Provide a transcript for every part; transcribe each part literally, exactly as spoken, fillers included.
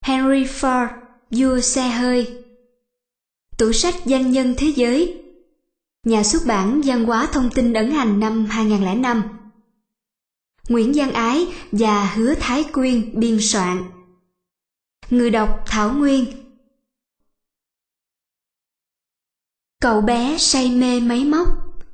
Henry Ford, vua xe hơi. Tủ sách danh nhân thế giới. Nhà xuất bản Văn hóa Thông tin ấn hành năm hai không không năm. Nguyễn Văn Ái và Hứa Thái Quyên biên soạn. Người đọc Thảo Nguyên. Cậu bé say mê máy móc.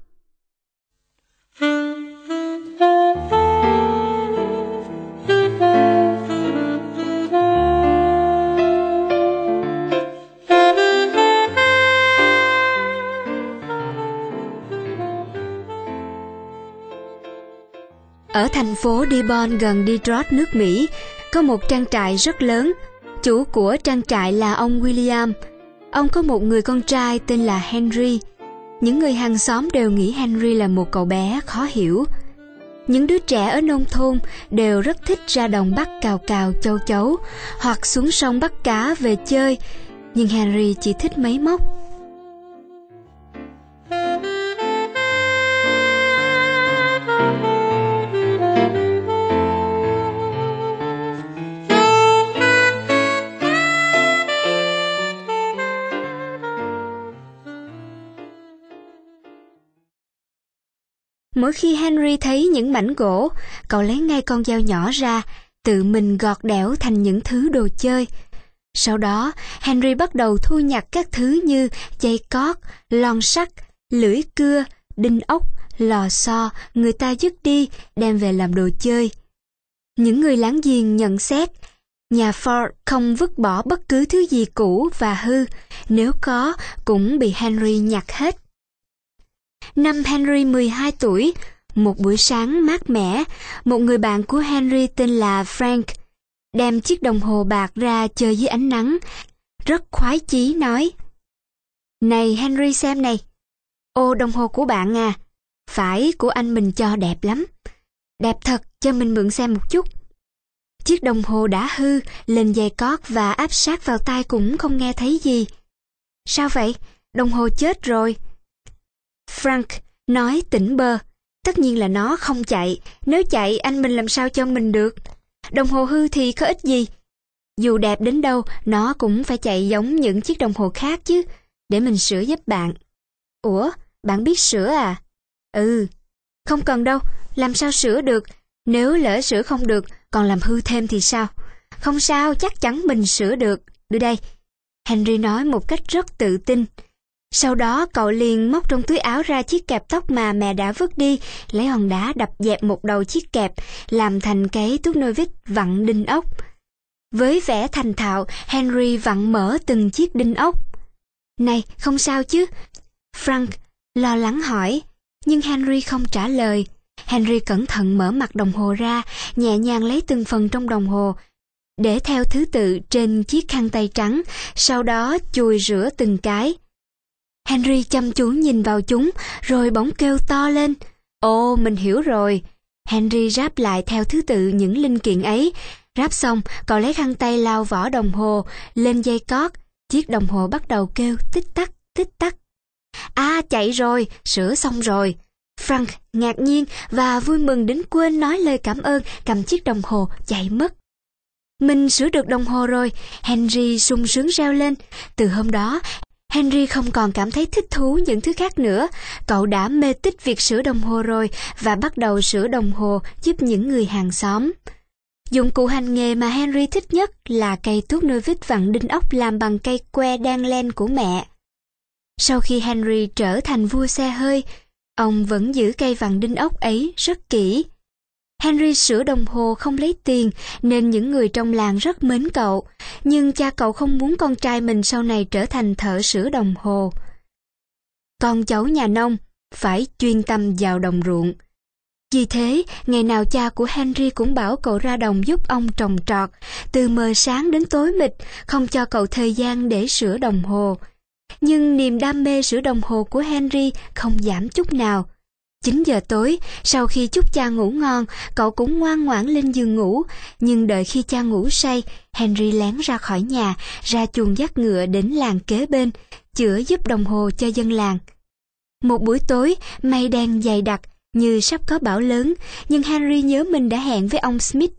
Ở thành phố Dearborn gần Detroit, nước Mỹ, có một trang trại rất lớn. Chủ của trang trại là ông William. Ông có một người con trai tên là Henry. Những người hàng xóm đều nghĩ Henry là một cậu bé khó hiểu. Những đứa trẻ ở nông thôn đều rất thích ra đồng bắt cào cào châu chấu hoặc xuống sông bắt cá về chơi, nhưng Henry chỉ thích máy móc. Mỗi khi Henry thấy những mảnh gỗ, cậu lấy ngay con dao nhỏ ra, tự mình gọt đẽo thành những thứ đồ chơi. Sau đó, Henry bắt đầu thu nhặt các thứ như dây cót, lon sắt, lưỡi cưa, đinh ốc, lò xo, người ta dứt đi, đem về làm đồ chơi. Những người láng giềng nhận xét, nhà Ford không vứt bỏ bất cứ thứ gì cũ và hư, nếu có, cũng bị Henry nhặt hết. Năm Henry mười hai tuổi, một buổi sáng mát mẻ, một người bạn của Henry tên là Frank đem chiếc đồng hồ bạc ra chơi dưới ánh nắng, rất khoái chí nói: "Này Henry xem này, ô đồng hồ của bạn à, phải của anh mình cho đẹp lắm, đẹp thật, cho mình mượn xem một chút." Chiếc đồng hồ đã hư, lên dây cót và áp sát vào tai cũng không nghe thấy gì. "Sao vậy? Đồng hồ chết rồi." Frank nói tỉnh bơ, tất nhiên là nó không chạy, nếu chạy anh mình làm sao cho mình được. Đồng hồ hư thì có ích gì, dù đẹp đến đâu nó cũng phải chạy giống những chiếc đồng hồ khác chứ, để mình sửa giúp bạn. Ủa, bạn biết sửa à? Ừ, không cần đâu, làm sao sửa được, nếu lỡ sửa không được còn làm hư thêm thì sao? Không sao, chắc chắn mình sửa được, đưa đây. Henry nói một cách rất tự tin. Sau đó cậu liền móc trong túi áo ra chiếc kẹp tóc mà mẹ đã vứt đi, lấy hòn đá đập dẹp một đầu chiếc kẹp, làm thành cái tuốt nơ vít vặn đinh ốc. Với vẻ thành thạo, Henry vặn mở từng chiếc đinh ốc. "Này, không sao chứ?" Frank lo lắng hỏi, nhưng Henry không trả lời. Henry cẩn thận mở mặt đồng hồ ra, nhẹ nhàng lấy từng phần trong đồng hồ, để theo thứ tự trên chiếc khăn tay trắng, sau đó chùi rửa từng cái. Henry chăm chú nhìn vào chúng, rồi bỗng kêu to lên: "Ồ, mình hiểu rồi." Henry ráp lại theo thứ tự những linh kiện ấy. Ráp xong, cậu lấy khăn tay lau vỏ đồng hồ, lên dây cót. Chiếc đồng hồ bắt đầu kêu tích tắc, tích tắc. "À, chạy rồi, sửa xong rồi." Frank ngạc nhiên và vui mừng đến quên nói lời cảm ơn, cầm chiếc đồng hồ chạy mất. "Mình sửa được đồng hồ rồi," Henry sung sướng reo lên. Từ hôm đó, Henry không còn cảm thấy thích thú những thứ khác nữa. Cậu đã mê tích việc sửa đồng hồ rồi và bắt đầu sửa đồng hồ giúp những người hàng xóm. Dụng cụ hành nghề mà Henry thích nhất là cây tuốt nơ vít vặn đinh ốc làm bằng cây que đan len của mẹ. Sau khi Henry trở thành vua xe hơi, ông vẫn giữ cây vặn đinh ốc ấy rất kỹ. Henry sửa đồng hồ không lấy tiền nên những người trong làng rất mến cậu, nhưng cha cậu không muốn con trai mình sau này trở thành thợ sửa đồng hồ. Con cháu nhà nông phải chuyên tâm vào đồng ruộng. Vì thế, ngày nào cha của Henry cũng bảo cậu ra đồng giúp ông trồng trọt, từ mờ sáng đến tối mịt, không cho cậu thời gian để sửa đồng hồ. Nhưng niềm đam mê sửa đồng hồ của Henry không giảm chút nào. Chín giờ tối, sau khi chúc cha ngủ ngon, cậu cũng ngoan ngoãn lên giường ngủ. Nhưng đợi khi cha ngủ say, Henry lén ra khỏi nhà, ra chuồng dắt ngựa đến làng kế bên, chữa giúp đồng hồ cho dân làng. Một buổi tối, mây đen dày đặc, như sắp có bão lớn, nhưng Henry nhớ mình đã hẹn với ông Smith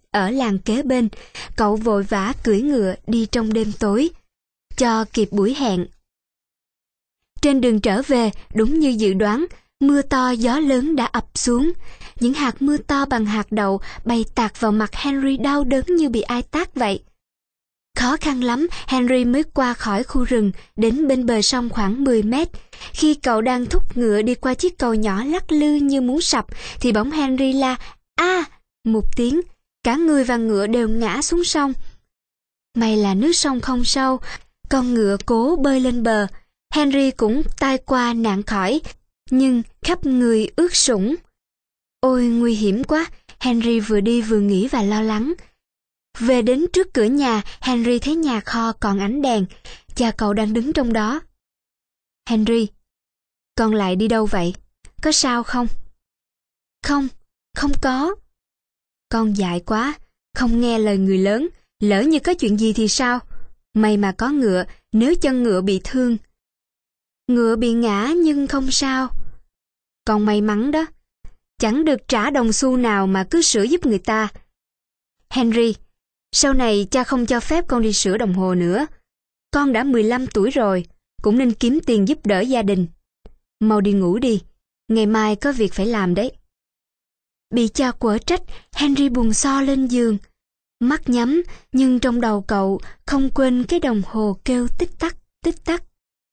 ở làng kế bên. Cậu vội vã cưỡi ngựa đi trong đêm tối, cho kịp buổi hẹn. Trên đường trở về, đúng như dự đoán, mưa to gió lớn đã ập xuống. Những hạt mưa to bằng hạt đậu bay tạt vào mặt Henry đau đớn như bị ai tát vậy. Khó khăn lắm, Henry mới qua khỏi khu rừng, đến bên bờ sông khoảng mười mét. Khi cậu đang thúc ngựa đi qua chiếc cầu nhỏ lắc lư như muốn sập, thì bỗng Henry la a một tiếng, cả người và ngựa đều ngã xuống sông. May là nước sông không sâu, con ngựa cố bơi lên bờ. Henry cũng tai qua nạn khỏi, nhưng khắp người ướt sũng. Ôi nguy hiểm quá, Henry vừa đi vừa nghĩ và lo lắng. Về đến trước cửa nhà, Henry thấy nhà kho còn ánh đèn. Cha cậu đang đứng trong đó. Henry, con lại đi đâu vậy? Có sao không? Không, không có. Con dại quá, không nghe lời người lớn. Lỡ như có chuyện gì thì sao? May mà có ngựa, nếu chân ngựa bị thương. Ngựa bị ngã nhưng không sao. Con may mắn đó. Chẳng được trả đồng xu nào mà cứ sửa giúp người ta. Henry, sau này cha không cho phép con đi sửa đồng hồ nữa. Con đã mười lăm tuổi rồi, cũng nên kiếm tiền giúp đỡ gia đình. Mau đi ngủ đi, ngày mai có việc phải làm đấy. Bị cha quở trách, Henry buồn so lên giường. Mắt nhắm, nhưng trong đầu cậu không quên cái đồng hồ kêu tích tắc, tích tắc.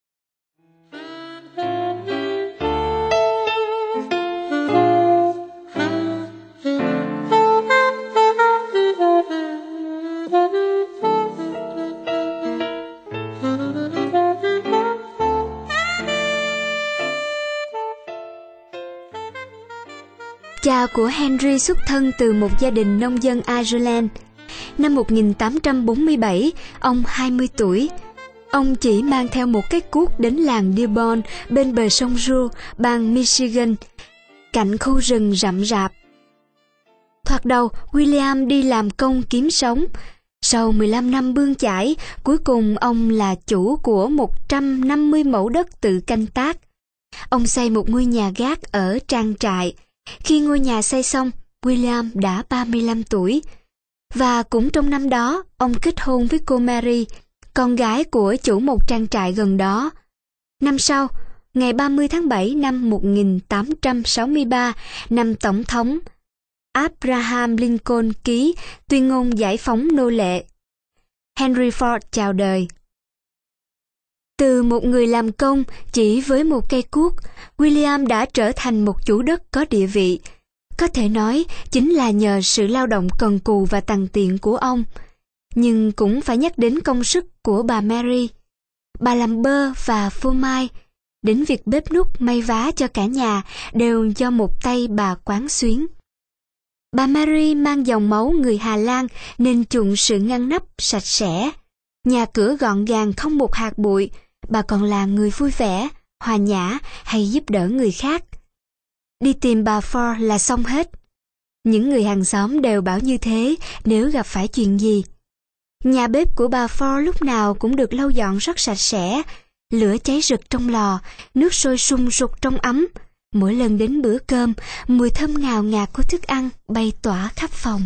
Cha của Henry xuất thân từ một gia đình nông dân Ireland. Năm một nghìn tám trăm bốn mươi bảy, ông hai mươi tuổi. Ông chỉ mang theo một cái cuốc đến làng Dearborn bên bờ sông Ru, bang Michigan, cạnh khu rừng rậm rạp. Thoạt đầu, William đi làm công kiếm sống. Sau mười lăm năm bươn chải, cuối cùng ông là chủ của một trăm năm mươi mẫu đất tự canh tác. Ông xây một ngôi nhà gác ở trang trại. Khi ngôi nhà xây xong, William đã ba mươi lăm tuổi. Và cũng trong năm đó, ông kết hôn với cô Mary, con gái của chủ một trang trại gần đó. Năm sau, ngày ba mươi tháng bảy năm một nghìn tám trăm sáu mươi ba, năm Tổng thống Abraham Lincoln ký tuyên ngôn giải phóng nô lệ, Henry Ford chào đời. Từ một người làm công chỉ với một cây cuốc, William đã trở thành một chủ đất có địa vị. Có thể nói chính là nhờ sự lao động cần cù và tằn tiện của ông. Nhưng cũng phải nhắc đến công sức của bà Mary. Bà làm bơ và phô mai, đến việc bếp núc may vá cho cả nhà đều do một tay bà quán xuyến. Bà Mary mang dòng máu người Hà Lan nên chuộng sự ngăn nắp sạch sẽ. Nhà cửa gọn gàng không một hạt bụi. Bà còn là người vui vẻ, hòa nhã hay giúp đỡ người khác. Đi tìm bà Ford là xong hết. Những người hàng xóm đều bảo như thế nếu gặp phải chuyện gì. Nhà bếp của bà Ford lúc nào cũng được lau dọn rất sạch sẽ. Lửa cháy rực trong lò, nước sôi sùng sục trong ấm. Mỗi lần đến bữa cơm, mùi thơm ngào ngạt của thức ăn bay tỏa khắp phòng.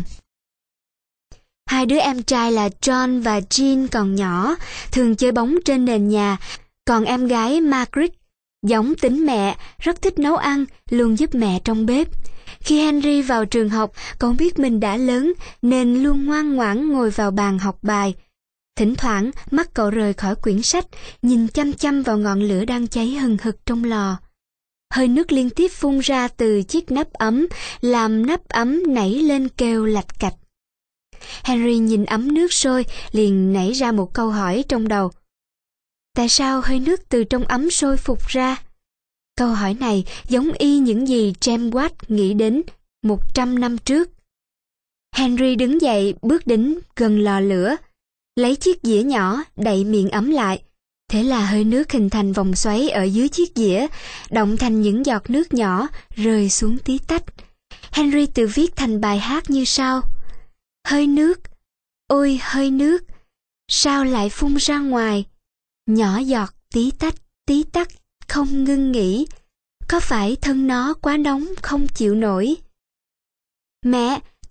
Hai đứa em trai là John và Jean còn nhỏ, thường chơi bóng trên nền nhà, còn em gái Margaret, giống tính mẹ, rất thích nấu ăn, luôn giúp mẹ trong bếp. Khi Henry vào trường học, cậu biết mình đã lớn nên luôn ngoan ngoãn ngồi vào bàn học bài. Thỉnh thoảng, mắt cậu rời khỏi quyển sách, nhìn chăm chăm vào ngọn lửa đang cháy hừng hực trong lò. Hơi nước liên tiếp phun ra từ chiếc nắp ấm, làm nắp ấm nảy lên kêu lạch cạch. Henry nhìn ấm nước sôi, liền nảy ra một câu hỏi trong đầu. Tại sao hơi nước từ trong ấm sôi phụt ra? Câu hỏi này giống y những gì James Watt nghĩ đến một trăm năm trước. Henry đứng dậy bước đến gần lò lửa, lấy chiếc dĩa nhỏ đậy miệng ấm lại. Thế là hơi nước hình thành vòng xoáy ở dưới chiếc dĩa, động thành những giọt nước nhỏ rơi xuống tí tách. Henry tự viết thành bài hát như sau. Hơi nước, ôi hơi nước, sao lại phun ra ngoài? Nhỏ giọt tí tách, tí tách, không ngưng nghỉ. Có phải thân nó quá nóng không chịu nổi? Mẹ,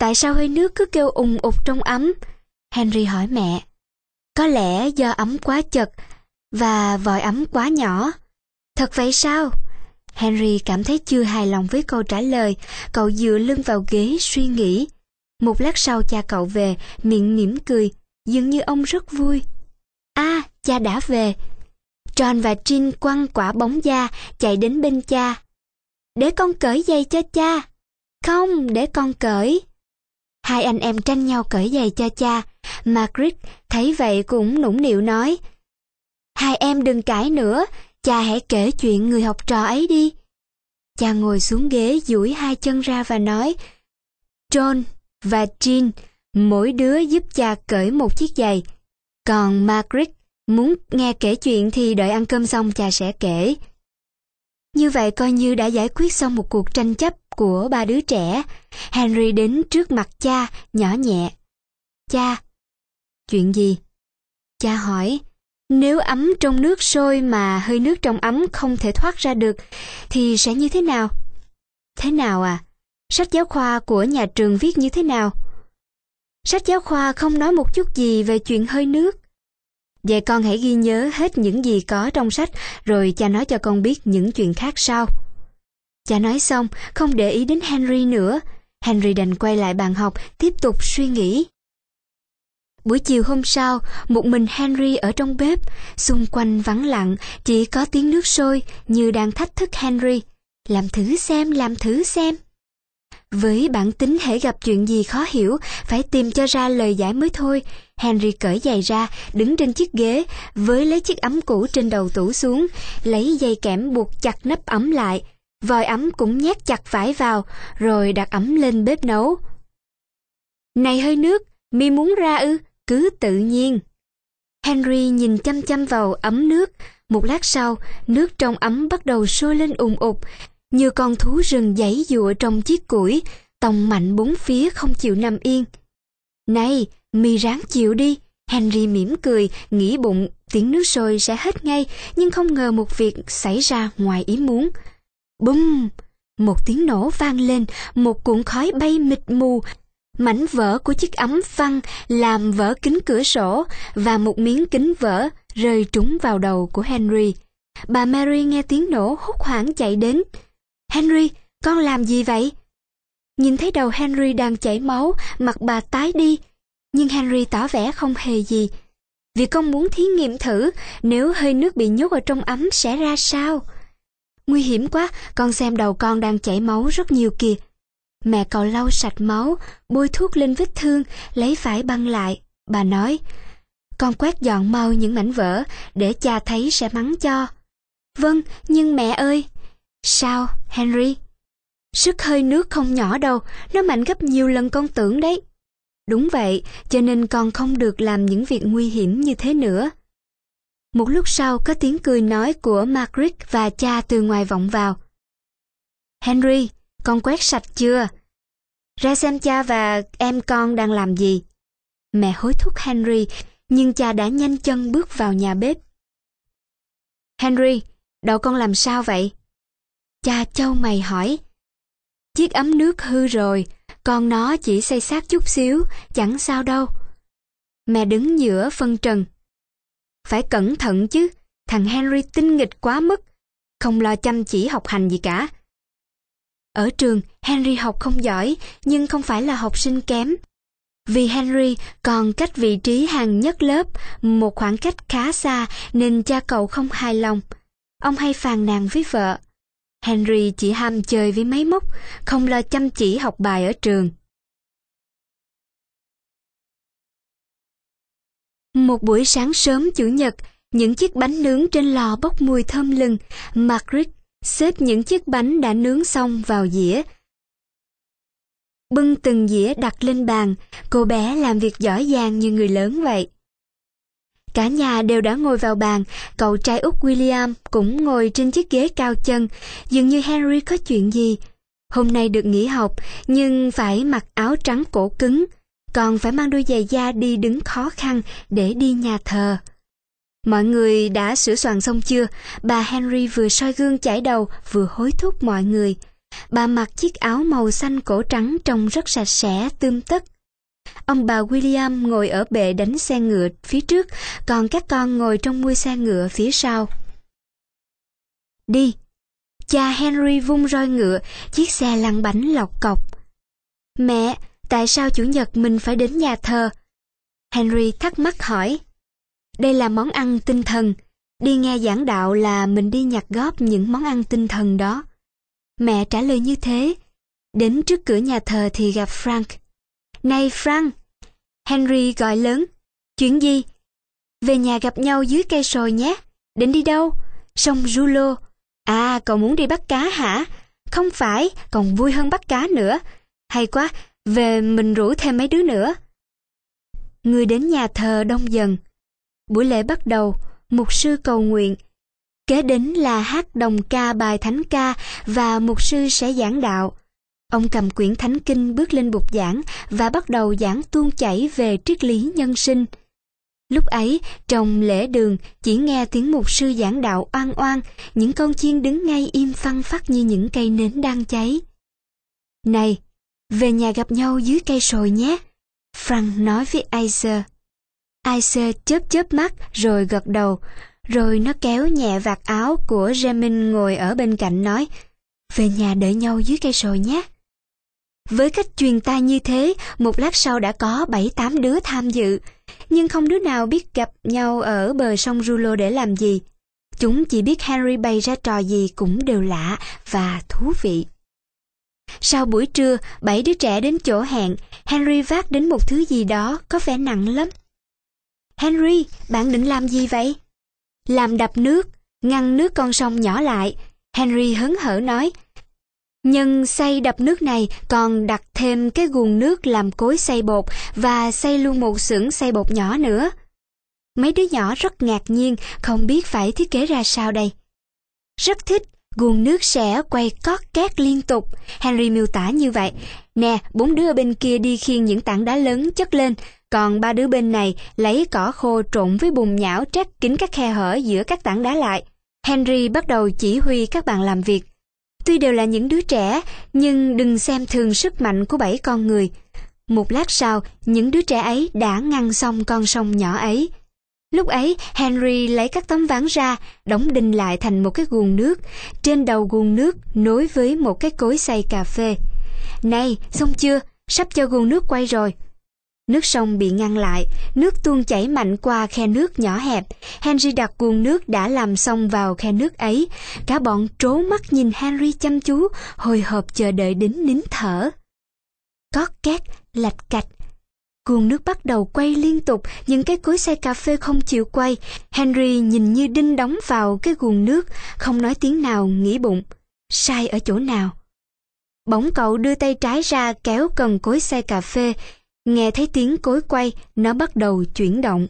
tại sao hơi nước cứ kêu ùng ục trong ấm? Henry hỏi mẹ. Có lẽ do ấm quá chật và vòi ấm quá nhỏ. Thật vậy sao? Henry cảm thấy chưa hài lòng với câu trả lời. Cậu dựa lưng vào ghế suy nghĩ. Một lát sau cha cậu về, miệng mỉm cười, dường như ông rất vui. À, cha đã về. John và Jean quăng quả bóng da chạy đến bên cha. Để con cởi giày cho cha. Không, để con cởi. Hai anh em tranh nhau cởi giày cho cha. Margaret thấy vậy cũng nũng nịu nói. Hai em đừng cãi nữa, cha hãy kể chuyện người học trò ấy đi. Cha ngồi xuống ghế duỗi hai chân ra và nói. John và Jean, mỗi đứa giúp cha cởi một chiếc giày. Còn Margaret muốn nghe kể chuyện thì đợi ăn cơm xong cha sẽ kể. Như vậy coi như đã giải quyết xong một cuộc tranh chấp của ba đứa trẻ. Henry đến trước mặt cha, nhỏ nhẹ. Cha. Chuyện gì? Cha hỏi. Nếu ấm trong nước sôi mà hơi nước trong ấm không thể thoát ra được, thì sẽ như thế nào? Thế nào à? Sách giáo khoa của nhà trường viết như thế nào? Sách giáo khoa không nói một chút gì về chuyện hơi nước. Vậy con hãy ghi nhớ hết những gì có trong sách, rồi cha nói cho con biết những chuyện khác sau. Cha nói xong, không để ý đến Henry nữa. Henry đành quay lại bàn học, tiếp tục suy nghĩ. Buổi chiều hôm sau, một mình Henry ở trong bếp, xung quanh vắng lặng, chỉ có tiếng nước sôi như đang thách thức Henry. Làm thử xem, làm thử xem. Với bản tính hễ gặp chuyện gì khó hiểu, phải tìm cho ra lời giải mới thôi. Henry cởi giày ra, đứng trên chiếc ghế, với lấy chiếc ấm cũ trên đầu tủ xuống, lấy dây kẽm buộc chặt nắp ấm lại. Vòi ấm cũng nhét chặt vải vào, rồi đặt ấm lên bếp nấu. Này hơi nước, mi muốn ra ư? Cứ tự nhiên. Henry nhìn chăm chăm vào ấm nước. Một lát sau, nước trong ấm bắt đầu sôi lên ùn ụt, như con thú rừng giãy giụa trong chiếc củi, tòng mạnh bốn phía không chịu nằm yên. Này, mi ráng chịu đi. Henry mỉm cười, nghĩ bụng tiếng nước sôi sẽ hết ngay, nhưng không ngờ một việc xảy ra ngoài ý muốn. Bùm! Một tiếng nổ vang lên, một cuộn khói bay mịt mù. Mảnh vỡ của chiếc ấm văng làm vỡ kính cửa sổ, và một miếng kính vỡ rơi trúng vào đầu của Henry. Bà Mary nghe tiếng nổ hốt hoảng chạy đến. Henry, con làm gì vậy? Nhìn thấy đầu Henry đang chảy máu, mặt bà tái đi. Nhưng Henry tỏ vẻ không hề gì. Vì con muốn thí nghiệm thử, nếu hơi nước bị nhốt ở trong ấm sẽ ra sao? Nguy hiểm quá, con xem đầu con đang chảy máu rất nhiều kìa. Mẹ cậu lau sạch máu, bôi thuốc lên vết thương, lấy vải băng lại. Bà nói, con quét dọn mau những mảnh vỡ, để cha thấy sẽ mắng cho. Vâng, nhưng mẹ ơi. Sao, Henry? Sức hơi nước không nhỏ đâu, nó mạnh gấp nhiều lần con tưởng đấy. Đúng vậy, cho nên con không được làm những việc nguy hiểm như thế nữa. Một lúc sau có tiếng cười nói của Margaret và cha từ ngoài vọng vào. Henry, con quét sạch chưa? Ra xem cha và em con đang làm gì. Mẹ hối thúc Henry, nhưng cha đã nhanh chân bước vào nhà bếp. Henry, đầu con làm sao vậy? Cha chau mày hỏi. Chiếc ấm nước hư rồi, con nó chỉ xây xát chút xíu, chẳng sao đâu. Mẹ đứng giữa phân trần. Phải cẩn thận chứ, thằng Henry tinh nghịch quá mức, không lo chăm chỉ học hành gì cả. Ở trường, Henry học không giỏi, nhưng không phải là học sinh kém. Vì Henry còn cách vị trí hàng nhất lớp một khoảng cách khá xa nên cha cậu không hài lòng. Ông hay phàn nàn với vợ. Henry chỉ ham chơi với máy móc, không lo chăm chỉ học bài ở trường. Một buổi sáng sớm Chủ nhật, những chiếc bánh nướng trên lò bốc mùi thơm lừng. Margaret xếp những chiếc bánh đã nướng xong vào dĩa, bưng từng dĩa đặt lên bàn. Cô bé làm việc giỏi giang như người lớn vậy. Cả nhà đều đã ngồi vào bàn. Cậu trai út William cũng ngồi trên chiếc ghế cao chân. Dường như Henry có chuyện gì. Hôm nay được nghỉ học, nhưng phải mặc áo trắng cổ cứng, còn phải mang đôi giày da đi đứng khó khăn để đi nhà thờ. Mọi người đã sửa soạn xong chưa? Bà Henry vừa soi gương chải đầu, vừa hối thúc mọi người. Bà mặc chiếc áo màu xanh cổ trắng trông rất sạch sẽ, tươm tất. Ông bà William ngồi ở bệ đánh xe ngựa phía trước, còn các con ngồi trong mui xe ngựa phía sau. Đi! Cha Henry vung roi ngựa, chiếc xe lăn bánh lọc cọc. Mẹ, tại sao Chủ nhật mình phải đến nhà thờ? Henry thắc mắc hỏi. Đây là món ăn tinh thần. Đi nghe giảng đạo là mình đi nhặt góp những món ăn tinh thần đó. Mẹ trả lời như thế. Đến trước cửa nhà thờ thì gặp Frank. Này Frank! Henry gọi lớn. Chuyện gì? Về nhà gặp nhau dưới cây sồi nhé. Định đi đâu? Sông Julo. À, cậu muốn đi bắt cá hả? Không phải, còn vui hơn bắt cá nữa. Hay quá, về mình rủ thêm mấy đứa nữa. Người đến nhà thờ đông dần. Buổi lễ bắt đầu, mục sư cầu nguyện. Kế đến là hát đồng ca bài thánh ca và mục sư sẽ giảng đạo. Ông cầm quyển thánh kinh bước lên bục giảng và bắt đầu giảng tuôn chảy về triết lý nhân sinh. Lúc ấy, trong lễ đường chỉ nghe tiếng mục sư giảng đạo oan oan, những con chiên đứng ngay im phăng phắc như những cây nến đang cháy. Này, về nhà gặp nhau dưới cây sồi nhé, Frank nói với Isaac. Isaac chớp chớp mắt rồi gật đầu, rồi nó kéo nhẹ vạt áo của Jamin ngồi ở bên cạnh nói, về nhà đợi nhau dưới cây sồi nhé. Với cách truyền tai như thế, một lát sau đã có bảy tám đứa tham dự, nhưng không đứa nào biết gặp nhau ở bờ sông Julo để làm gì. Chúng chỉ biết Henry bày ra trò gì cũng đều lạ và thú vị. Sau buổi trưa, bảy đứa trẻ đến chỗ hẹn, Henry vác đến một thứ gì đó có vẻ nặng lắm. Henry, bạn định làm gì vậy? Làm đập nước, ngăn nước con sông nhỏ lại, Henry hớn hở nói. Nhân xay đập nước này còn đặt thêm cái guồng nước làm cối xay bột và xay luôn một xưởng xay bột nhỏ nữa. Mấy đứa nhỏ rất ngạc nhiên, không biết phải thiết kế ra sao đây. Rất thích, guồng nước sẽ quay cót két liên tục, Henry miêu tả như vậy. Nè, bốn đứa ở bên kia đi khiêng những tảng đá lớn chất lên, còn ba đứa bên này lấy cỏ khô trộn với bùn nhão trét kín các khe hở giữa các tảng đá lại. Henry bắt đầu chỉ huy các bạn làm việc. Tuy đều là những đứa trẻ, nhưng đừng xem thường sức mạnh của bảy con người. Một lát sau, những đứa trẻ ấy đã ngăn xong con sông nhỏ ấy. Lúc ấy, Henry lấy các tấm ván ra, đóng đinh lại thành một cái guồng nước. Trên đầu guồng nước nối với một cái cối xay cà phê. Này, xong chưa? Sắp cho guồng nước quay rồi. Nước sông bị ngăn lại, nước tuôn chảy mạnh qua khe nước nhỏ hẹp. Henry đặt guồng nước đã làm xong vào khe nước ấy. Cả bọn trố mắt nhìn Henry chăm chú, hồi hộp chờ đợi đến nín thở. Cót két, lạch cạch. Guồng nước bắt đầu quay liên tục, nhưng cái cối xay cà phê không chịu quay. Henry nhìn như đinh đóng vào cái guồng nước, không nói tiếng nào, nghĩ bụng. Sai ở chỗ nào? Bỗng cậu đưa tay trái ra kéo cần cối xay cà phê. Nghe thấy tiếng cối quay, nó bắt đầu chuyển động.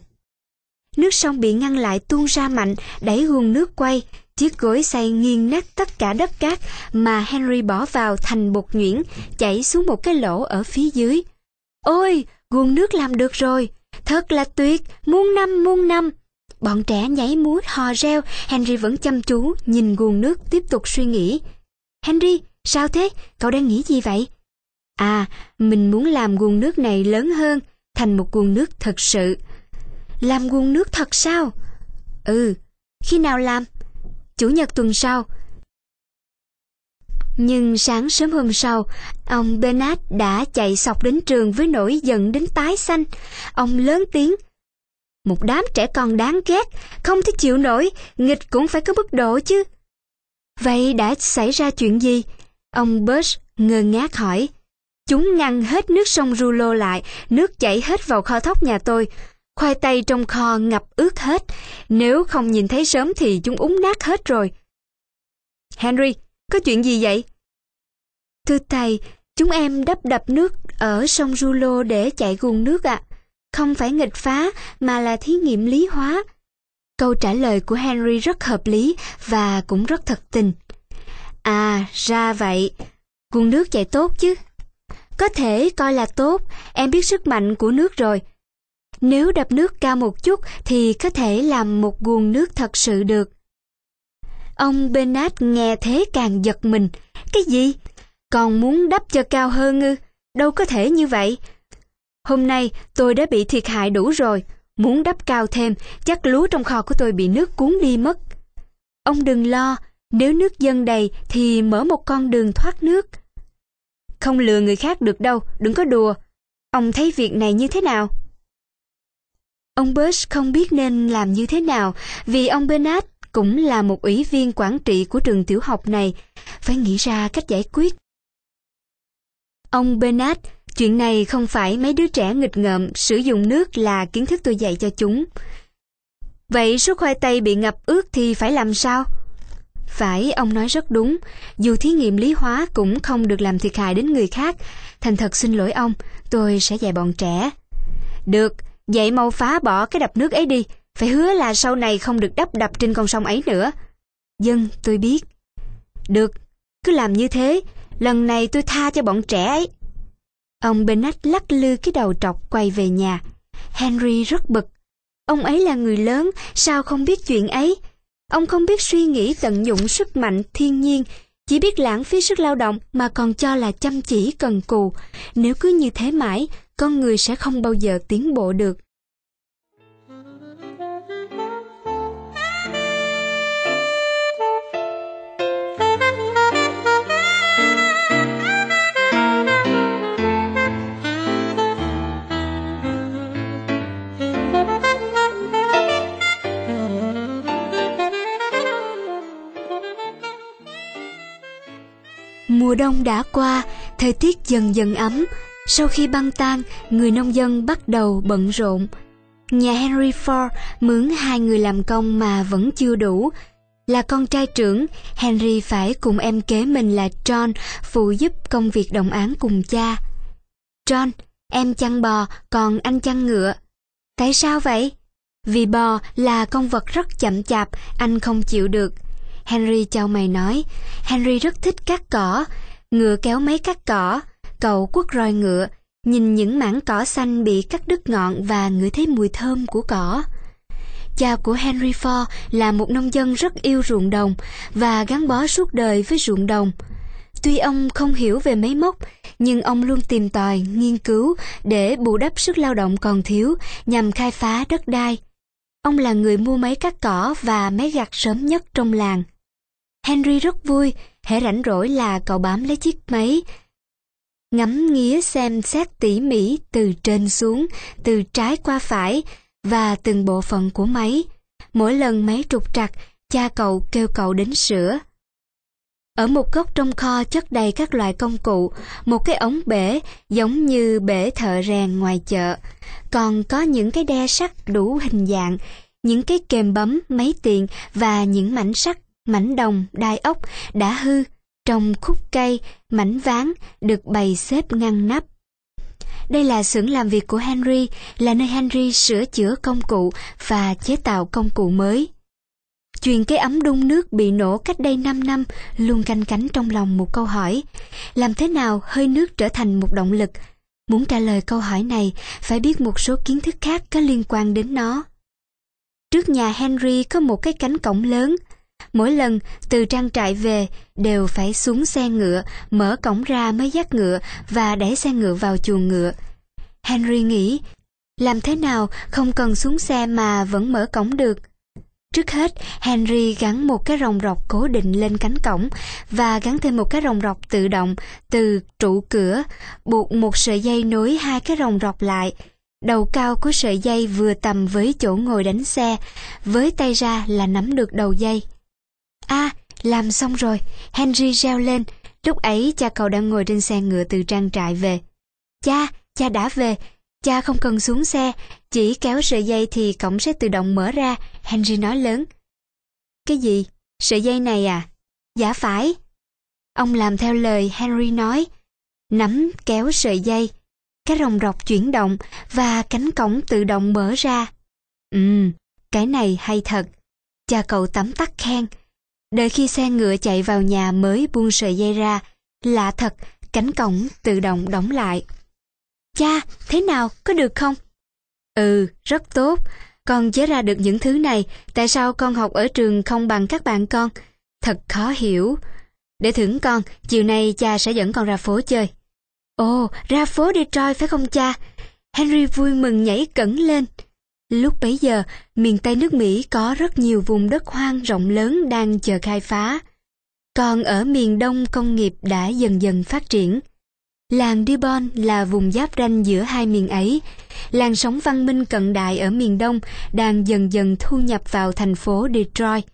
Nước sông bị ngăn lại tuôn ra mạnh, đẩy guồng nước quay. Chiếc gối xay nghiền nát tất cả đất cát mà Henry bỏ vào thành bột nhuyễn, chảy xuống một cái lỗ ở phía dưới. Ôi, guồng nước làm được rồi! Thật là tuyệt, muôn năm muôn năm! Bọn trẻ nhảy múa hò reo, Henry vẫn chăm chú nhìn guồng nước tiếp tục suy nghĩ. Henry, sao thế? Cậu đang nghĩ gì vậy? À, mình muốn làm guồng nước này lớn hơn, thành một guồng nước thật sự. Làm guồng nước thật sao? Ừ, khi nào làm? Chủ nhật tuần sau. Nhưng sáng sớm hôm sau, ông Bernard đã chạy xộc đến trường với nỗi giận đến tái xanh. Ông lớn tiếng. Một đám trẻ con đáng ghét, không thể chịu nổi, nghịch cũng phải có mức độ chứ. Vậy đã xảy ra chuyện gì? Ông Bush ngơ ngác hỏi. Chúng ngăn hết nước sông Julo lại, nước chảy hết vào kho thóc nhà tôi. Khoai tây trong kho ngập ướt hết, nếu không nhìn thấy sớm thì chúng úng nát hết rồi. Henry, có chuyện gì vậy? Thưa thầy, chúng em đắp đập nước ở sông Julo để chạy guồng nước ạ. À. Không phải nghịch phá, mà là thí nghiệm lý hóa. Câu trả lời của Henry rất hợp lý và cũng rất thật tình. À, ra vậy. Guồng nước chạy tốt chứ? Có thể coi là tốt, em biết sức mạnh của nước rồi. Nếu đập nước cao một chút thì có thể làm một guồng nước thật sự được. Ông Bernard nghe thế càng giật mình. Cái gì? Còn muốn đắp cho cao hơn ư? Đâu có thể như vậy. Hôm nay tôi đã bị thiệt hại đủ rồi. Muốn đắp cao thêm, chắc lúa trong kho của tôi bị nước cuốn đi mất. Ông đừng lo, nếu nước dâng đầy thì mở một con đường thoát nước. Không lừa người khác được đâu, đừng có đùa. Ông thấy việc này như thế nào? Ông Bush không biết nên làm như thế nào, vì ông Bernard cũng là một ủy viên quản trị của trường tiểu học này, phải nghĩ ra cách giải quyết. Ông Bernard, chuyện này không phải mấy đứa trẻ nghịch ngợm sử dụng nước là kiến thức tôi dạy cho chúng. Vậy số khoai tây bị ngập ướt thì phải làm sao? Phải, ông nói rất đúng. Dù thí nghiệm lý hóa cũng không được làm thiệt hại đến người khác. Thành thật xin lỗi ông, tôi sẽ dạy bọn trẻ. Được, vậy mau phá bỏ cái đập nước ấy đi. Phải hứa là sau này không được đắp đập trên con sông ấy nữa. Vâng, tôi biết. Được, cứ làm như thế. Lần này tôi tha cho bọn trẻ ấy. Ông Bernard lắc lư cái đầu trọc quay về nhà. Henry rất bực. Ông ấy là người lớn, sao không biết chuyện ấy? Ông không biết suy nghĩ tận dụng sức mạnh thiên nhiên, chỉ biết lãng phí sức lao động mà còn cho là chăm chỉ cần cù. Nếu cứ như thế mãi, con người sẽ không bao giờ tiến bộ được. Mùa đông đã qua, thời tiết dần dần ấm. Sau khi băng tan, người nông dân bắt đầu bận rộn. Nhà Henry Ford mướn hai người làm công mà vẫn chưa đủ. Là con trai trưởng, Henry phải cùng em kế mình là John phụ giúp công việc đồng áng cùng cha. John, em chăn bò, còn anh chăn ngựa. Tại sao vậy? Vì bò là con vật rất chậm chạp, anh không chịu được. Henry chau mày nói. Henry rất thích cắt cỏ. Ngựa kéo máy cắt cỏ. Cậu quất roi ngựa, nhìn những mảng cỏ xanh bị cắt đứt ngọn và ngửi thấy mùi thơm của cỏ. Cha của Henry Ford là một nông dân rất yêu ruộng đồng và gắn bó suốt đời với ruộng đồng. Tuy ông không hiểu về máy móc, nhưng ông luôn tìm tòi, nghiên cứu để bù đắp sức lao động còn thiếu nhằm khai phá đất đai. Ông là người mua máy cắt cỏ và máy gặt sớm nhất trong làng. Henry rất vui, hễ rảnh rỗi là cậu bám lấy chiếc máy, ngắm nghía xem xét tỉ mỉ từ trên xuống, từ trái qua phải và từng bộ phận của máy. Mỗi lần máy trục trặc, cha cậu kêu cậu đến sửa. Ở một góc trong kho chất đầy các loại công cụ, một cái ống bể giống như bể thợ rèn ngoài chợ, còn có những cái đe sắt đủ hình dạng, những cái kềm bấm, máy tiện và những mảnh sắt, mảnh đồng, đai ốc đã hư trong khúc cây, mảnh ván được bày xếp ngăn nắp. Đây là xưởng làm việc của Henry, là nơi Henry sửa chữa công cụ và chế tạo công cụ mới. Chuyền cái ấm đun nước bị nổ cách đây năm năm luôn canh cánh trong lòng một câu hỏi. Làm thế nào hơi nước trở thành một động lực? Muốn trả lời câu hỏi này, phải biết một số kiến thức khác có liên quan đến nó. Trước nhà Henry có một cái cánh cổng lớn. Mỗi lần từ trang trại về đều phải xuống xe ngựa, mở cổng ra mới dắt ngựa và đẩy xe ngựa vào chuồng ngựa. Henry nghĩ, làm thế nào không cần xuống xe mà vẫn mở cổng được? Trước hết, Henry gắn một cái ròng rọc cố định lên cánh cổng và gắn thêm một cái ròng rọc tự động từ trụ cửa, buộc một sợi dây nối hai cái ròng rọc lại. Đầu cao của sợi dây vừa tầm với chỗ ngồi đánh xe, với tay ra là nắm được đầu dây. À, làm xong rồi, Henry reo lên. Lúc ấy cha cậu đang ngồi trên xe ngựa từ trang trại về. Cha, cha đã về. Cha không cần xuống xe, chỉ kéo sợi dây thì cổng sẽ tự động mở ra, Henry nói lớn. Cái gì? Sợi dây này à? Dạ phải. Ông làm theo lời Henry nói. Nắm kéo sợi dây, cái ròng rọc chuyển động và cánh cổng tự động mở ra. Ừm, cái này hay thật. Cha cậu tấm tắc khen. Đợi khi xe ngựa chạy vào nhà mới buông sợi dây ra. Lạ thật, cánh cổng tự động đóng lại. Cha, thế nào, có được không? Ừ, rất tốt. Con chế ra được những thứ này, tại sao con học ở trường không bằng các bạn con? Thật khó hiểu. Để thưởng con, chiều nay cha sẽ dẫn con ra phố chơi. Ồ, ra phố Detroit phải không cha? Henry vui mừng nhảy cẫng lên. Lúc bấy giờ, miền Tây nước Mỹ có rất nhiều vùng đất hoang rộng lớn đang chờ khai phá. Còn ở miền Đông công nghiệp đã dần dần phát triển. Làng Dearborn là vùng giáp ranh giữa hai miền ấy. Làn sóng văn minh cận đại ở miền Đông đang dần dần thu nhập vào thành phố Detroit.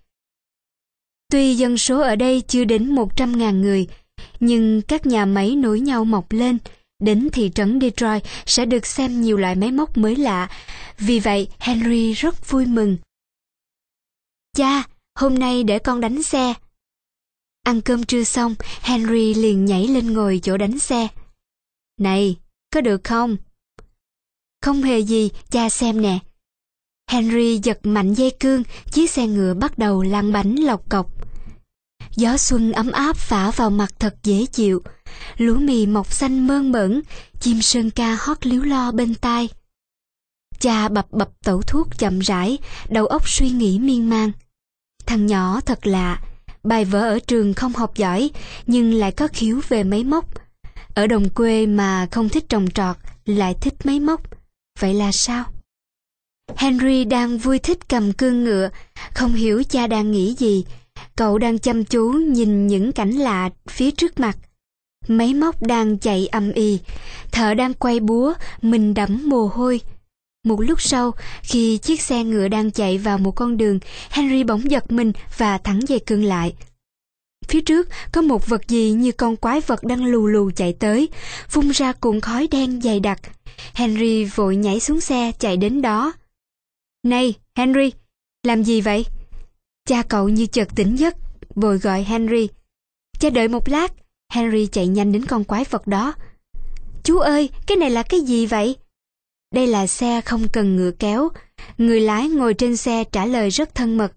Tuy dân số ở đây chưa đến một trăm ngàn người, nhưng các nhà máy nối nhau mọc lên. Đến thị trấn Detroit sẽ được xem nhiều loại máy móc mới lạ. Vì vậy, Henry rất vui mừng. Cha, hôm nay để con đánh xe. Ăn cơm trưa xong, Henry liền nhảy lên ngồi chỗ đánh xe. Này, có được không? Không hề gì, cha xem nè. Henry giật mạnh dây cương, chiếc xe ngựa bắt đầu lăn bánh lọc cọc. Gió xuân ấm áp phả vào mặt thật dễ chịu. Lúa mì mọc xanh mơn mởn, chim sơn ca hót líu lo bên tai. Cha bập bập tẩu thuốc chậm rãi, đầu óc suy nghĩ miên man. Thằng nhỏ thật lạ, bài vở ở trường không học giỏi, nhưng lại có khiếu về máy móc. Ở đồng quê mà không thích trồng trọt, lại thích máy móc. Vậy là sao? Henry đang vui thích cầm cương ngựa, không hiểu cha đang nghĩ gì. Cậu đang chăm chú nhìn những cảnh lạ phía trước mặt. Máy móc đang chạy ầm ĩ, thợ đang quay búa, mình đẫm mồ hôi. Một lúc sau, khi chiếc xe ngựa đang chạy vào một con đường, Henry bỗng giật mình và thẳng dây cương lại. Phía trước có một vật gì như con quái vật đang lù lù chạy tới, phun ra cuộn khói đen dày đặc. Henry vội nhảy xuống xe chạy đến đó. Này, Henry, làm gì vậy? Cha cậu như chợt tỉnh giấc, vội gọi Henry. Cha đợi một lát. Henry chạy nhanh đến con quái vật đó. Chú ơi, cái này là cái gì vậy? Đây là xe không cần ngựa kéo. Người lái ngồi trên xe trả lời rất thân mật.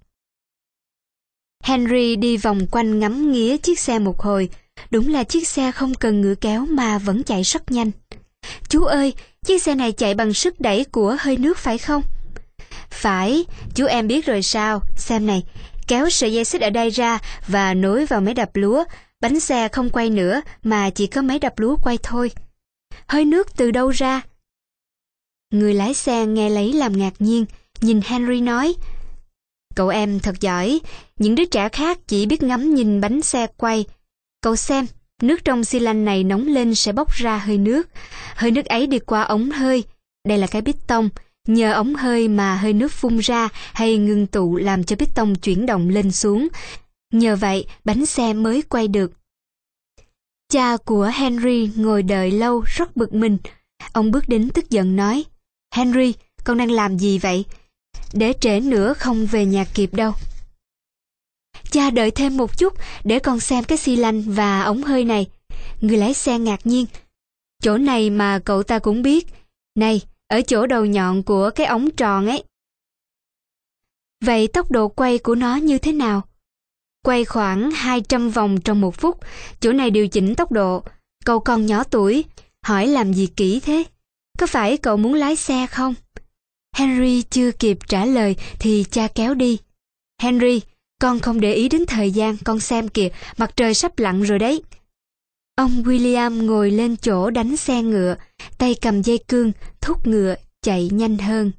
Henry đi vòng quanh ngắm nghía chiếc xe một hồi. Đúng là chiếc xe không cần ngựa kéo mà vẫn chạy rất nhanh. Chú ơi, chiếc xe này chạy bằng sức đẩy của hơi nước phải không? Phải, chú em biết rồi sao? Xem này, kéo sợi dây xích ở đây ra và nối vào máy đập lúa. Bánh xe không quay nữa mà chỉ có máy đập lúa quay thôi. Hơi nước từ đâu ra? Người lái xe nghe lấy làm ngạc nhiên, nhìn Henry nói. Cậu em thật giỏi, những đứa trẻ khác chỉ biết ngắm nhìn bánh xe quay. Cậu xem, nước trong xi lanh này nóng lên sẽ bốc ra hơi nước. Hơi nước ấy đi qua ống hơi. Đây là cái piston. Nhờ ống hơi mà hơi nước phun ra hay ngưng tụ làm cho piston chuyển động lên xuống. Nhờ vậy, bánh xe mới quay được. Cha của Henry ngồi đợi lâu rất bực mình. Ông bước đến tức giận nói, Henry, con đang làm gì vậy? Để trễ nữa không về nhà kịp đâu. Cha đợi thêm một chút để con xem cái xi lanh và ống hơi này. Người lái xe ngạc nhiên. Chỗ này mà cậu ta cũng biết. Này, ở chỗ đầu nhọn của cái ống tròn ấy. Vậy tốc độ quay của nó như thế nào? Quay khoảng hai trăm vòng trong một phút. Chỗ này điều chỉnh tốc độ. Cậu còn nhỏ tuổi, hỏi làm gì kỹ thế? Có phải cậu muốn lái xe không? Henry chưa kịp trả lời thì cha kéo đi. Henry, con không để ý đến thời gian, con xem kìa, mặt trời sắp lặn rồi đấy. Ông William ngồi lên chỗ đánh xe ngựa, tay cầm dây cương, thúc ngựa, chạy nhanh hơn.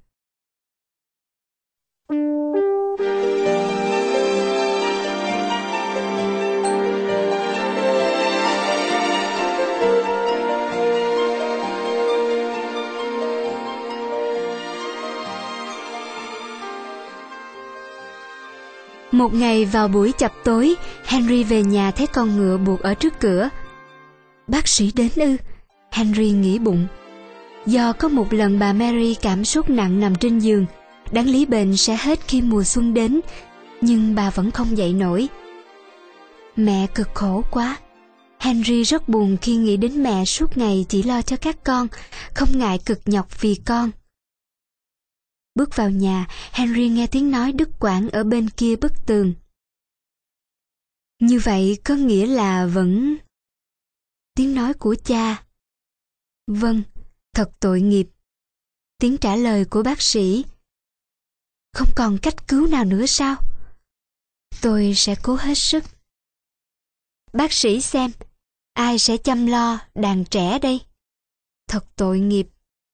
Một ngày vào buổi chập tối, Henry về nhà thấy con ngựa buộc ở trước cửa. Bác sĩ đến ư? Henry nghĩ bụng. Do có một lần bà Mary cảm sốt nặng nằm trên giường, đáng lý bệnh sẽ hết khi mùa xuân đến, nhưng bà vẫn không dậy nổi. Mẹ cực khổ quá. Henry rất buồn khi nghĩ đến mẹ suốt ngày chỉ lo cho các con, không ngại cực nhọc vì con. Bước vào nhà, Henry nghe tiếng nói đứt quãng ở bên kia bức tường. Như vậy có nghĩa là vẫn... Tiếng nói của cha. Vâng, thật tội nghiệp. Tiếng trả lời của bác sĩ. Không còn cách cứu nào nữa sao? Tôi sẽ cố hết sức. bác sĩ xem, ai sẽ chăm lo đàn trẻ đây? Thật tội nghiệp.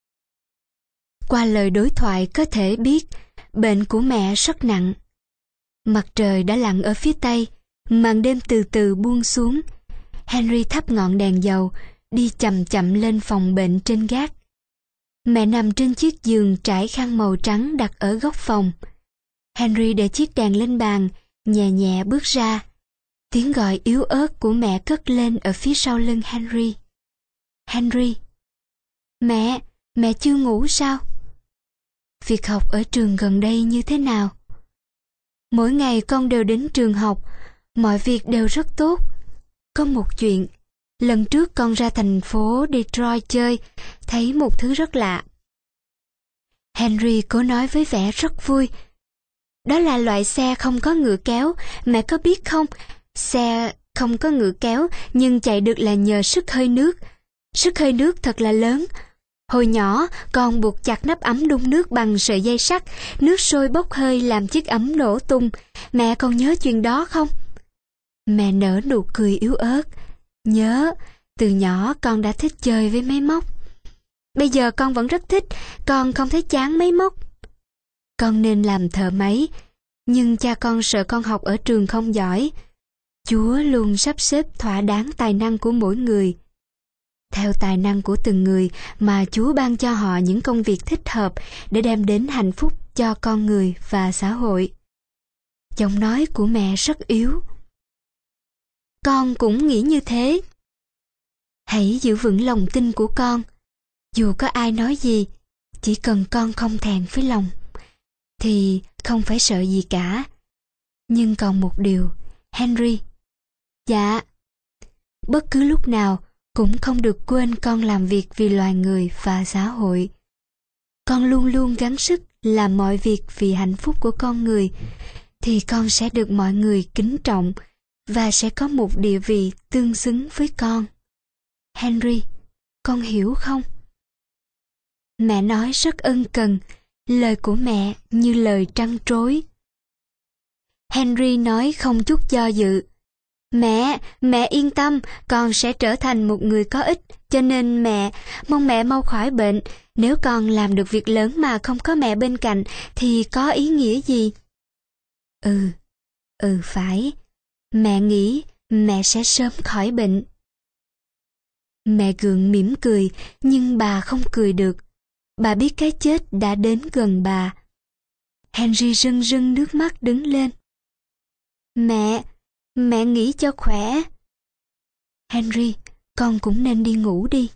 Qua lời đối thoại có thể biết bệnh của mẹ rất nặng. Mặt trời đã lặn ở phía tây, màn đêm từ từ buông xuống. Henry thắp ngọn đèn dầu, đi chậm chậm lên phòng bệnh trên gác. Mẹ nằm trên chiếc giường trải khăn màu trắng đặt ở góc phòng. Henry để chiếc đèn lên bàn, nhẹ nhẹ bước ra. Tiếng gọi yếu ớt của mẹ cất lên ở phía sau lưng Henry. Henry! Mẹ! Mẹ chưa ngủ sao? Việc học ở trường gần đây như thế nào? Mỗi ngày con đều đến trường học, mọi việc đều rất tốt. Có một chuyện, lần trước con ra thành phố Detroit chơi, thấy một thứ rất lạ. Henry cố nói với vẻ rất vui. Đó là loại xe không có ngựa kéo, mẹ có biết không? Xe không có ngựa kéo nhưng chạy được là nhờ sức hơi nước. Sức hơi nước thật là lớn. Hồi nhỏ, con buộc chặt nắp ấm đun nước bằng sợi dây sắt, nước sôi bốc hơi làm chiếc ấm nổ tung. Mẹ còn nhớ chuyện đó không? Mẹ nở nụ cười yếu ớt. Nhớ, từ nhỏ con đã thích chơi với máy móc. Bây giờ con vẫn rất thích, con không thấy chán máy móc. Con nên làm thợ máy, nhưng cha con sợ con học ở trường không giỏi. Chúa luôn sắp xếp thỏa đáng tài năng của mỗi người. Theo tài năng của từng người mà Chúa ban cho họ những công việc thích hợp để đem đến hạnh phúc cho con người và xã hội. Giọng nói của mẹ rất yếu. Con cũng nghĩ như thế. Hãy giữ vững lòng tin của con. Dù có ai nói gì, chỉ cần con không thẹn với lòng, thì không phải sợ gì cả. Nhưng còn một điều, Henry. Dạ. Bất cứ lúc nào cũng không được quên con làm việc vì loài người và xã hội. Con luôn luôn gắng sức làm mọi việc vì hạnh phúc của con người, thì con sẽ được mọi người kính trọng và sẽ có một địa vị tương xứng với con. Henry, con hiểu không? Mẹ nói rất ân cần, lời của mẹ như lời trăn trối. Henry nói không chút do dự. Mẹ, mẹ yên tâm, con sẽ trở thành một người có ích, cho nên mẹ, mong mẹ mau khỏi bệnh. Nếu con làm được việc lớn mà không có mẹ bên cạnh, thì có ý nghĩa gì? Ừ, ừ phải, mẹ nghĩ mẹ sẽ sớm khỏi bệnh. Mẹ gượng mỉm cười, nhưng bà không cười được. Bà biết cái chết đã đến gần bà. Henry rưng rưng nước mắt đứng lên. Mẹ, mẹ nghĩ cho khỏe. Henry, con cũng nên đi ngủ đi.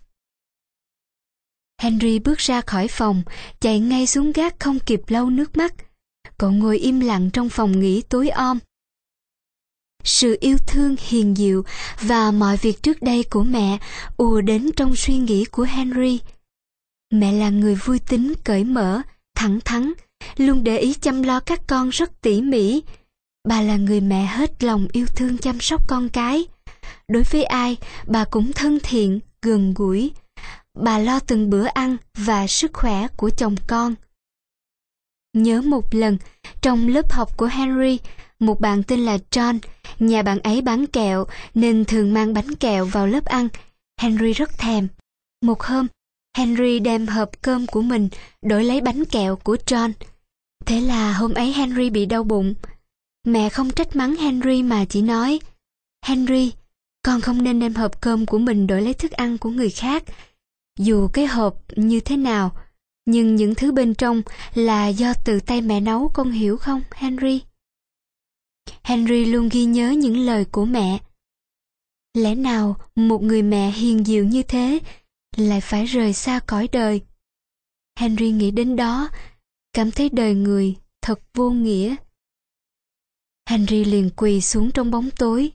Henry bước ra khỏi phòng, chạy ngay xuống gác không kịp lau nước mắt. Cậu ngồi im lặng trong phòng nghỉ tối om. Sự yêu thương hiền diệu và mọi việc trước đây của mẹ ùa đến trong suy nghĩ của Henry. Mẹ là người vui tính, cởi mở, thẳng thắn, luôn để ý chăm lo các con rất tỉ mỉ. Bà là người mẹ hết lòng yêu thương chăm sóc con cái. Đối với ai, bà cũng thân thiện, gần gũi. Bà lo từng bữa ăn và sức khỏe của chồng con. Nhớ một lần, trong lớp học của Henry, một bạn tên là John, nhà bạn ấy bán kẹo nên thường mang bánh kẹo vào lớp ăn. Henry rất thèm. Một hôm, Henry đem hộp cơm của mình đổi lấy bánh kẹo của John. Thế là hôm ấy Henry bị đau bụng. Mẹ không trách mắng Henry mà chỉ nói, Henry, con không nên đem hộp cơm của mình đổi lấy thức ăn của người khác. Dù cái hộp như thế nào, nhưng những thứ bên trong là do từ tay mẹ nấu, con hiểu không, Henry? Henry luôn ghi nhớ những lời của mẹ. Lẽ nào một người mẹ hiền diệu như thế lại phải rời xa cõi đời? Henry nghĩ đến đó, cảm thấy đời người thật vô nghĩa. Henry liền quỳ xuống trong bóng tối.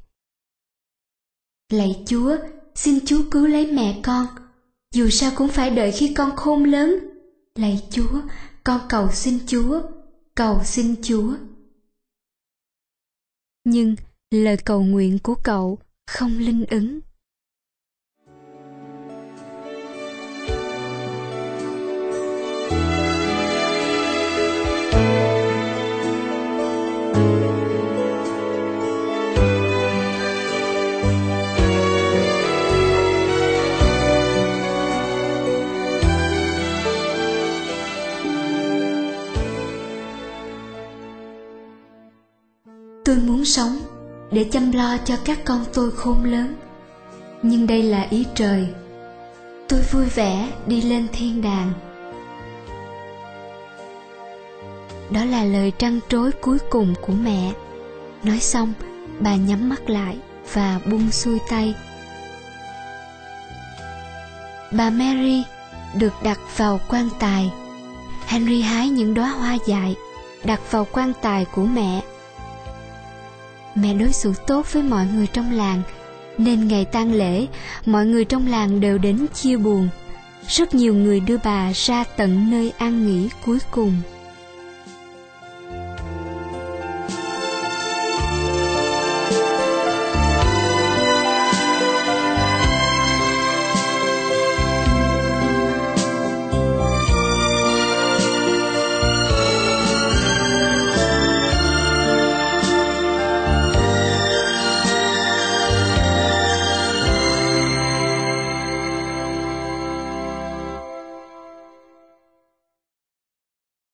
Lạy Chúa, xin Chúa cứu lấy mẹ con. Dù sao cũng phải đợi khi con khôn lớn. Lạy Chúa, con cầu xin Chúa, cầu xin Chúa. Nhưng lời cầu nguyện của cậu không linh ứng. Tôi muốn sống để chăm lo cho các con tôi khôn lớn, nhưng đây là ý trời. Tôi vui vẻ đi lên thiên đàng. Đó là lời trăn trối cuối cùng của mẹ. Nói xong, bà nhắm mắt lại và buông xuôi tay. Bà Mary được đặt vào quan tài. Henry hái những đóa hoa dại đặt vào quan tài của mẹ. Mẹ đối xử tốt với mọi người trong làng, nên ngày tang lễ, mọi người trong làng đều đến chia buồn. Rất nhiều người đưa bà ra tận nơi an nghỉ cuối cùng.